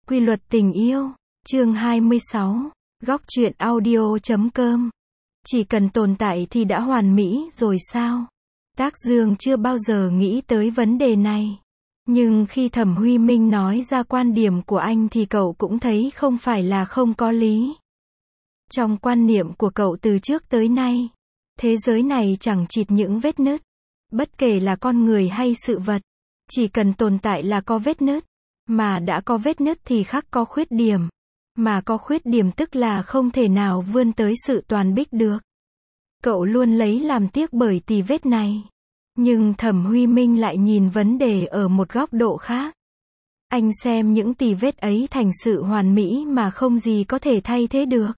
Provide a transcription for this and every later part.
Quy luật tình yêu, chương 26, góc truyện audio.com. Chỉ cần tồn tại thì đã hoàn mỹ rồi sao? Tác Dương chưa bao giờ nghĩ tới vấn đề này. Nhưng khi Thẩm Huy Minh nói ra quan điểm của anh thì cậu cũng thấy không phải là không có lý. Trong quan niệm của cậu từ trước tới nay, thế giới này chẳng chịt những vết nứt. Bất kể là con người hay sự vật, chỉ cần tồn tại là có vết nứt. Mà đã có vết nứt thì khắc có khuyết điểm. Mà có khuyết điểm tức là không thể nào vươn tới sự toàn bích được. Cậu luôn lấy làm tiếc bởi tì vết này. Nhưng Thẩm Huy Minh lại nhìn vấn đề ở một góc độ khác. Anh xem những tì vết ấy thành sự hoàn mỹ mà không gì có thể thay thế được.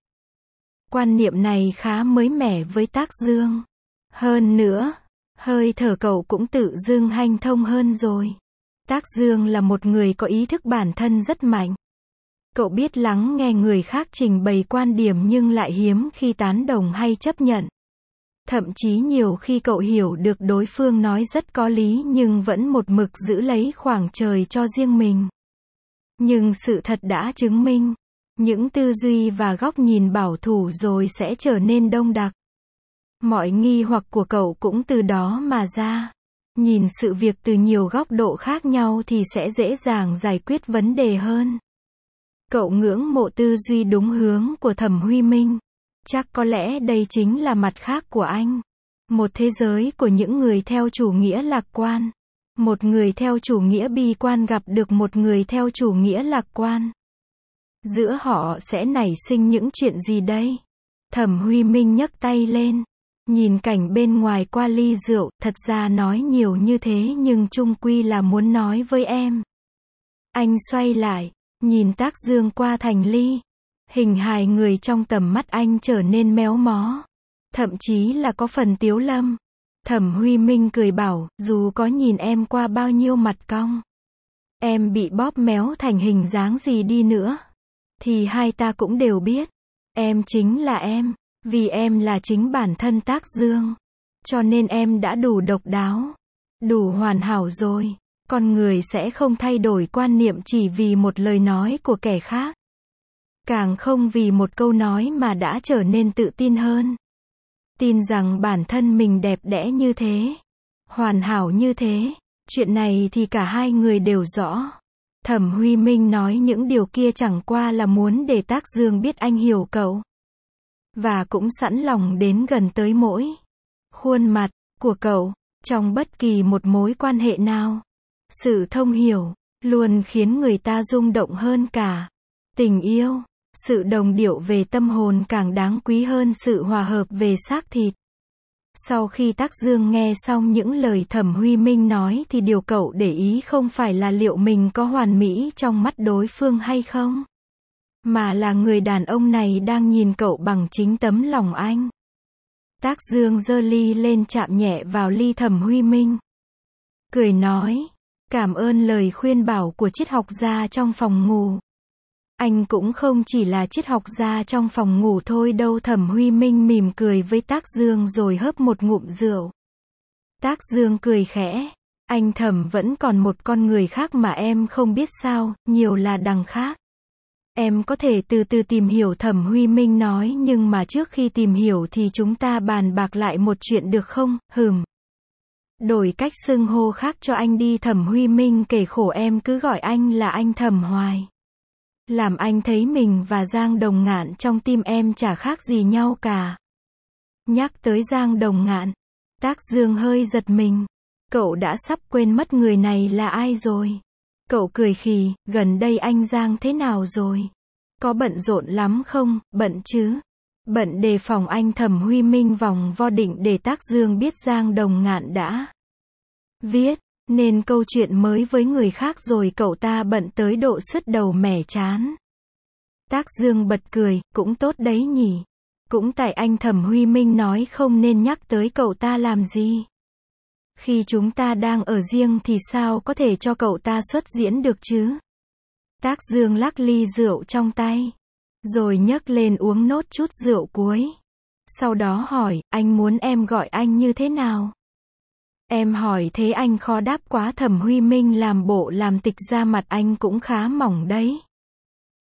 Quan niệm này khá mới mẻ với Tác Dương. Hơn nữa, hơi thở cậu cũng tự dưng hanh thông hơn rồi. Tác Dương là một người có ý thức bản thân rất mạnh. Cậu biết lắng nghe người khác trình bày quan điểm nhưng lại hiếm khi tán đồng hay chấp nhận. Thậm chí nhiều khi cậu hiểu được đối phương nói rất có lý nhưng vẫn một mực giữ lấy khoảng trời cho riêng mình. Nhưng sự thật đã chứng minh, những tư duy và góc nhìn bảo thủ rồi sẽ trở nên đông đặc. Mọi nghi hoặc của cậu cũng từ đó mà ra. Nhìn sự việc từ nhiều góc độ khác nhau thì sẽ dễ dàng giải quyết vấn đề hơn. Cậu ngưỡng mộ tư duy đúng hướng của Thẩm Huy Minh. Chắc có lẽ đây chính là mặt khác của anh. Một thế giới của những người theo chủ nghĩa lạc quan. Một người theo chủ nghĩa bi quan gặp được một người theo chủ nghĩa lạc quan. Giữa họ sẽ nảy sinh những chuyện gì đây? Thẩm Huy Minh nhấc tay lên. Nhìn cảnh bên ngoài qua ly rượu, thật ra nói nhiều như thế nhưng chung quy là muốn nói với em. Anh xoay lại, nhìn Tác Dương qua thành ly. Hình hài người trong tầm mắt anh trở nên méo mó. Thậm chí là có phần tiếu lâm. Thẩm Huy Minh cười bảo, dù có nhìn em qua bao nhiêu mặt cong. Em bị bóp méo thành hình dáng gì đi nữa. Thì hai ta cũng đều biết. Em chính là em. Vì em là chính bản thân Tác Dương. Cho nên em đã đủ độc đáo. Đủ hoàn hảo rồi. Con người sẽ không thay đổi quan niệm chỉ vì một lời nói của kẻ khác. Càng không vì một câu nói mà đã trở nên tự tin hơn. Tin rằng bản thân mình đẹp đẽ như thế. Hoàn hảo như thế. Chuyện này thì cả hai người đều rõ. Thẩm Huy Minh nói những điều kia chẳng qua là muốn để Tác Dương biết anh hiểu cậu. Và cũng sẵn lòng đến gần tới mỗi khuôn mặt của cậu, trong bất kỳ một mối quan hệ nào. Sự thông hiểu, luôn khiến người ta rung động hơn cả tình yêu. Sự đồng điệu về tâm hồn càng đáng quý hơn sự hòa hợp về xác thịt. Sau khi Tác Dương nghe xong những lời Thẩm Huy Minh nói thì điều cậu để ý không phải là liệu mình có hoàn mỹ trong mắt đối phương hay không. Mà là người đàn ông này đang nhìn cậu bằng chính tấm lòng anh. Tác Dương giơ ly lên chạm nhẹ vào ly Thẩm Huy Minh. Cười nói, cảm ơn lời khuyên bảo của triết học gia trong phòng ngủ. Anh cũng không chỉ là triết học gia trong phòng ngủ thôi đâu. Thẩm Huy Minh mỉm cười với Tác Dương rồi hớp một ngụm rượu. Tác Dương cười khẽ, anh Thẩm vẫn còn một con người khác mà em không biết sao, nhiều là đằng khác. Em có thể từ từ tìm hiểu. Thẩm Huy Minh nói, nhưng mà trước khi tìm hiểu thì chúng ta bàn bạc lại một chuyện được không? Đổi cách xưng hô khác cho anh đi. Thẩm Huy Minh kể khổ, em cứ gọi anh là anh Thẩm hoài. Làm anh thấy mình và Giang Đồng Ngạn trong tim em chả khác gì nhau cả. Nhắc tới Giang Đồng Ngạn, Tác Dương hơi giật mình. Cậu đã sắp quên mất người này là ai rồi. Cậu cười khì, gần đây anh Giang thế nào rồi? Có bận rộn lắm không? Bận chứ. Bận đề phòng anh. Thẩm Huy Minh vòng vo định để Tác Dương biết Giang Đồng Ngạn đã viết nên câu chuyện mới với người khác rồi cậu ta bận tới độ sứt đầu mẻ chán. Tác Dương bật cười, cũng tốt đấy nhỉ. Cũng tại anh Thẩm Huy Minh nói không nên nhắc tới cậu ta làm gì. Khi chúng ta đang ở riêng thì sao có thể cho cậu ta xuất diễn được chứ? Tác Dương lắc ly rượu trong tay, rồi nhấc lên uống nốt chút rượu cuối. Sau đó hỏi, anh muốn em gọi anh như thế nào? Em hỏi thế anh khó đáp quá. Thẩm Huy Minh làm bộ làm tịch ra, mặt anh cũng khá mỏng đấy.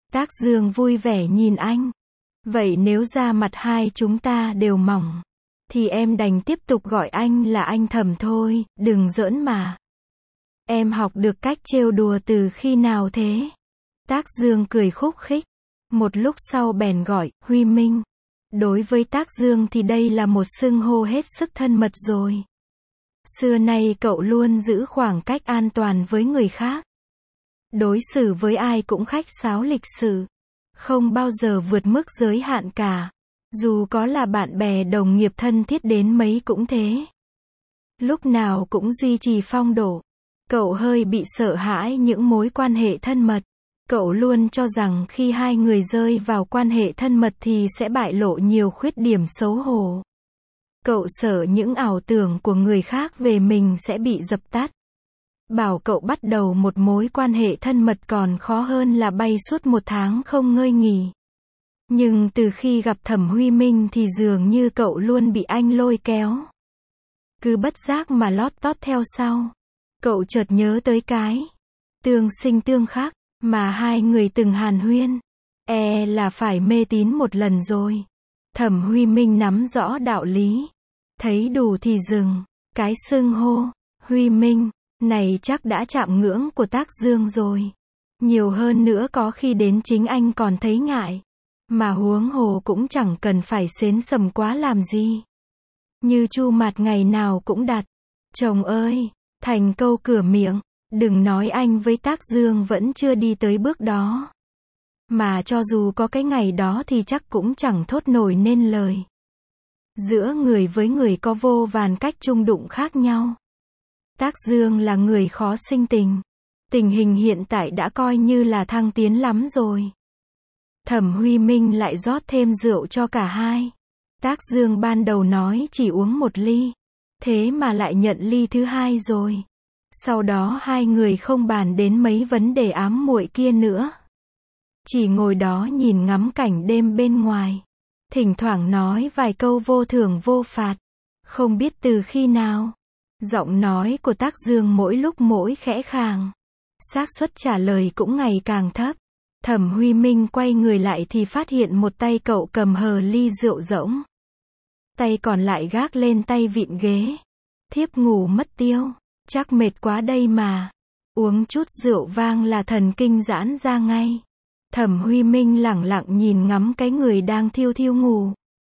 Tác Dương vui vẻ nhìn anh. Vậy nếu da mặt hai chúng ta đều mỏng, thì em đành tiếp tục gọi anh là anh Thẩm thôi, đừng giỡn mà. Em học được cách trêu đùa từ khi nào thế? Tác Dương cười khúc khích. Một lúc sau bèn gọi, Huy Minh. Đối với Tác Dương thì đây là một xưng hô hết sức thân mật rồi. Xưa nay cậu luôn giữ khoảng cách an toàn với người khác. Đối xử với ai cũng khách sáo lịch sự. Không bao giờ vượt mức giới hạn cả. Dù có là bạn bè đồng nghiệp thân thiết đến mấy cũng thế. Lúc nào cũng duy trì phong độ. Cậu hơi bị sợ hãi những mối quan hệ thân mật. Cậu luôn cho rằng khi hai người rơi vào quan hệ thân mật thì sẽ bại lộ nhiều khuyết điểm xấu hổ. Cậu sợ những ảo tưởng của người khác về mình sẽ bị dập tắt. Bảo cậu bắt đầu một mối quan hệ thân mật còn khó hơn là bay suốt 1 tháng không ngơi nghỉ. Nhưng từ khi gặp Thẩm Huy Minh thì dường như cậu luôn bị anh lôi kéo. Cứ bất giác mà lót tót theo sau. Cậu chợt nhớ tới cái tương sinh tương khắc mà hai người từng hàn huyên. Là phải mê tín một lần rồi. Thẩm Huy Minh nắm rõ đạo lý. Thấy đủ thì dừng. Cái xưng hô Huy Minh này chắc đã chạm ngưỡng của Tác Dương rồi. Nhiều hơn nữa có khi đến chính anh còn thấy ngại. Mà huống hồ cũng chẳng cần phải xến sầm quá làm gì. Như Chu Mạt ngày nào cũng đặt. Chồng ơi, thành câu cửa miệng. Đừng nói anh với Tác Dương vẫn chưa đi tới bước đó. Mà cho dù có cái ngày đó thì chắc cũng chẳng thốt nổi nên lời. Giữa người với người có vô vàn cách chung đụng khác nhau. Tác Dương là người khó sinh tình. Tình hình hiện tại đã coi như là thăng tiến lắm rồi. Thẩm Huy Minh lại rót thêm rượu cho cả hai. Tác Dương ban đầu nói chỉ uống 1 ly. Thế mà lại nhận ly thứ 2 rồi. Sau đó hai người không bàn đến mấy vấn đề ám muội kia nữa. Chỉ ngồi đó nhìn ngắm cảnh đêm bên ngoài. Thỉnh thoảng nói vài câu vô thưởng vô phạt. Không biết từ khi nào, giọng nói của Tác Dương mỗi lúc mỗi khẽ khàng. Xác suất trả lời cũng ngày càng thấp. Thẩm Huy Minh quay người lại thì phát hiện một tay cậu cầm hờ ly rượu rỗng. Tay còn lại gác lên tay vịn ghế. Thiếp ngủ mất tiêu. Chắc mệt quá đây mà. Uống chút rượu vang là thần kinh giãn ra ngay. Thẩm Huy Minh lẳng lặng nhìn ngắm cái người đang thiêu thiêu ngủ.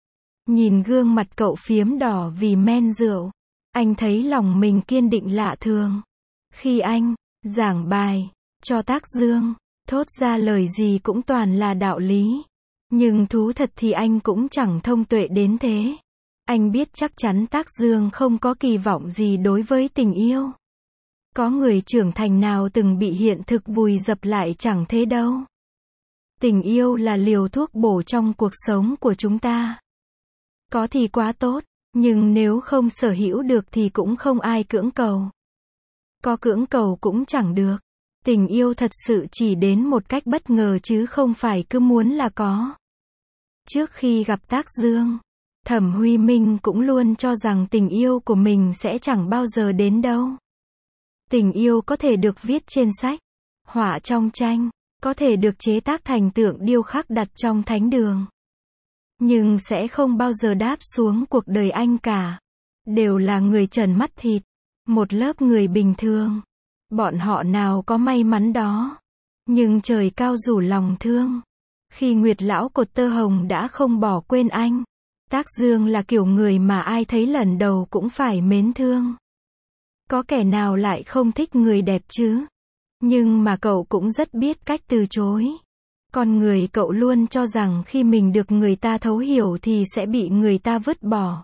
Nhìn gương mặt cậu phiếm đỏ vì men rượu. Anh thấy lòng mình kiên định lạ thường. Khi anh giảng bài cho Tác Dương, thốt ra lời gì cũng toàn là đạo lý. Nhưng thú thật thì anh cũng chẳng thông tuệ đến thế. Anh biết chắc chắn Tác Dương không có kỳ vọng gì đối với tình yêu. Có người trưởng thành nào từng bị hiện thực vùi dập lại chẳng thế đâu. Tình yêu là liều thuốc bổ trong cuộc sống của chúng ta. Có thì quá tốt, nhưng nếu không sở hữu được thì cũng không ai cưỡng cầu. Có cưỡng cầu cũng chẳng được. Tình yêu thật sự chỉ đến một cách bất ngờ chứ không phải cứ muốn là có. Trước khi gặp Tác Dương, Thẩm Huy Minh cũng luôn cho rằng tình yêu của mình sẽ chẳng bao giờ đến đâu. Tình yêu có thể được viết trên sách, họa trong tranh, có thể được chế tác thành tượng điêu khắc đặt trong thánh đường. Nhưng sẽ không bao giờ đáp xuống cuộc đời anh cả. Đều là người trần mắt thịt, một lớp người bình thường. Bọn họ nào có may mắn đó. Nhưng trời cao rủ lòng thương. Khi Nguyệt lão cột tơ hồng đã không bỏ quên anh. Tác Dương là kiểu người mà ai thấy lần đầu cũng phải mến thương. Có kẻ nào lại không thích người đẹp chứ? Nhưng mà cậu cũng rất biết cách từ chối. Con người cậu luôn cho rằng khi mình được người ta thấu hiểu thì sẽ bị người ta vứt bỏ.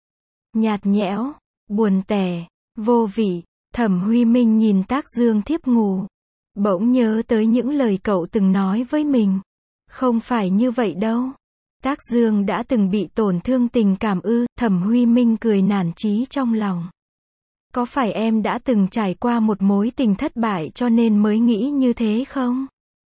Nhạt nhẽo, buồn tẻ, vô vị. Thẩm Huy Minh nhìn Tác Dương thiếp ngủ. Bỗng nhớ tới những lời cậu từng nói với mình. Không phải như vậy đâu. Tác Dương đã từng bị tổn thương tình cảm ư? Thẩm Huy Minh cười nản chí trong lòng. Có phải em đã từng trải qua một mối tình thất bại cho nên mới nghĩ như thế không?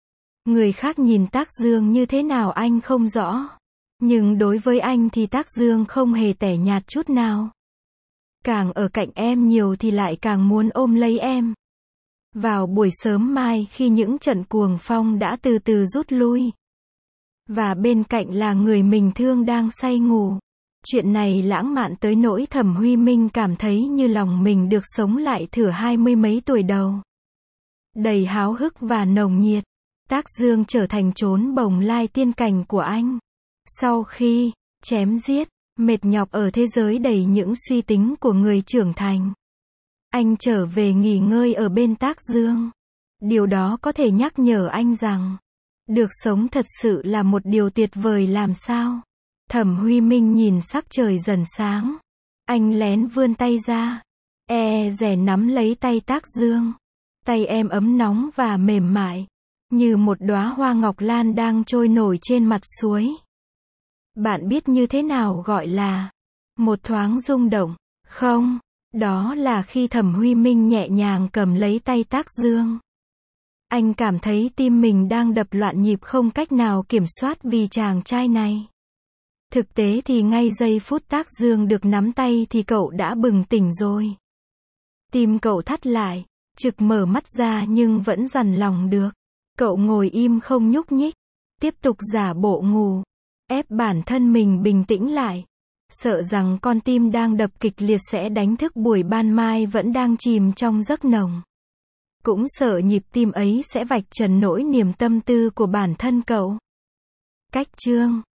Người khác nhìn Tác Dương như thế nào anh không rõ. Nhưng đối với anh thì Tác Dương không hề tẻ nhạt chút nào. Càng ở cạnh em nhiều thì lại càng muốn ôm lấy em. Vào buổi sớm mai khi những trận cuồng phong đã từ từ rút lui. Và bên cạnh là người mình thương đang say ngủ. Chuyện này lãng mạn tới nỗi Thẩm Huy Minh cảm thấy như lòng mình được sống lại thửa 20 mấy tuổi đầu. Đầy háo hức và nồng nhiệt. Tác Dương trở thành chốn bồng lai tiên cảnh của anh. Sau khi chém giết, mệt nhọc ở thế giới đầy những suy tính của người trưởng thành, anh trở về nghỉ ngơi ở bên Tác Dương. Điều đó có thể nhắc nhở anh rằng, được sống thật sự là một điều tuyệt vời làm sao. Thẩm Huy Minh nhìn sắc trời dần sáng. Anh lén vươn tay ra. Dè nắm lấy tay Tác Dương. Tay em ấm nóng và mềm mại. Như một đóa hoa ngọc lan đang trôi nổi trên mặt suối. Bạn biết như thế nào gọi là một thoáng rung động, không? Đó là khi Thẩm Huy Minh nhẹ nhàng cầm lấy tay Tác Dương. Anh cảm thấy tim mình đang đập loạn nhịp không cách nào kiểm soát vì chàng trai này. Thực tế thì ngay giây phút Tác Dương được nắm tay thì cậu đã bừng tỉnh rồi. Tim cậu thắt lại, trực mở mắt ra nhưng vẫn dằn lòng được. Cậu ngồi im không nhúc nhích, tiếp tục giả bộ ngủ, ép bản thân mình bình tĩnh lại. Sợ rằng con tim đang đập kịch liệt sẽ đánh thức buổi ban mai vẫn đang chìm trong giấc nồng. Cũng sợ nhịp tim ấy sẽ vạch trần nỗi niềm tâm tư của bản thân cậu. Cách chương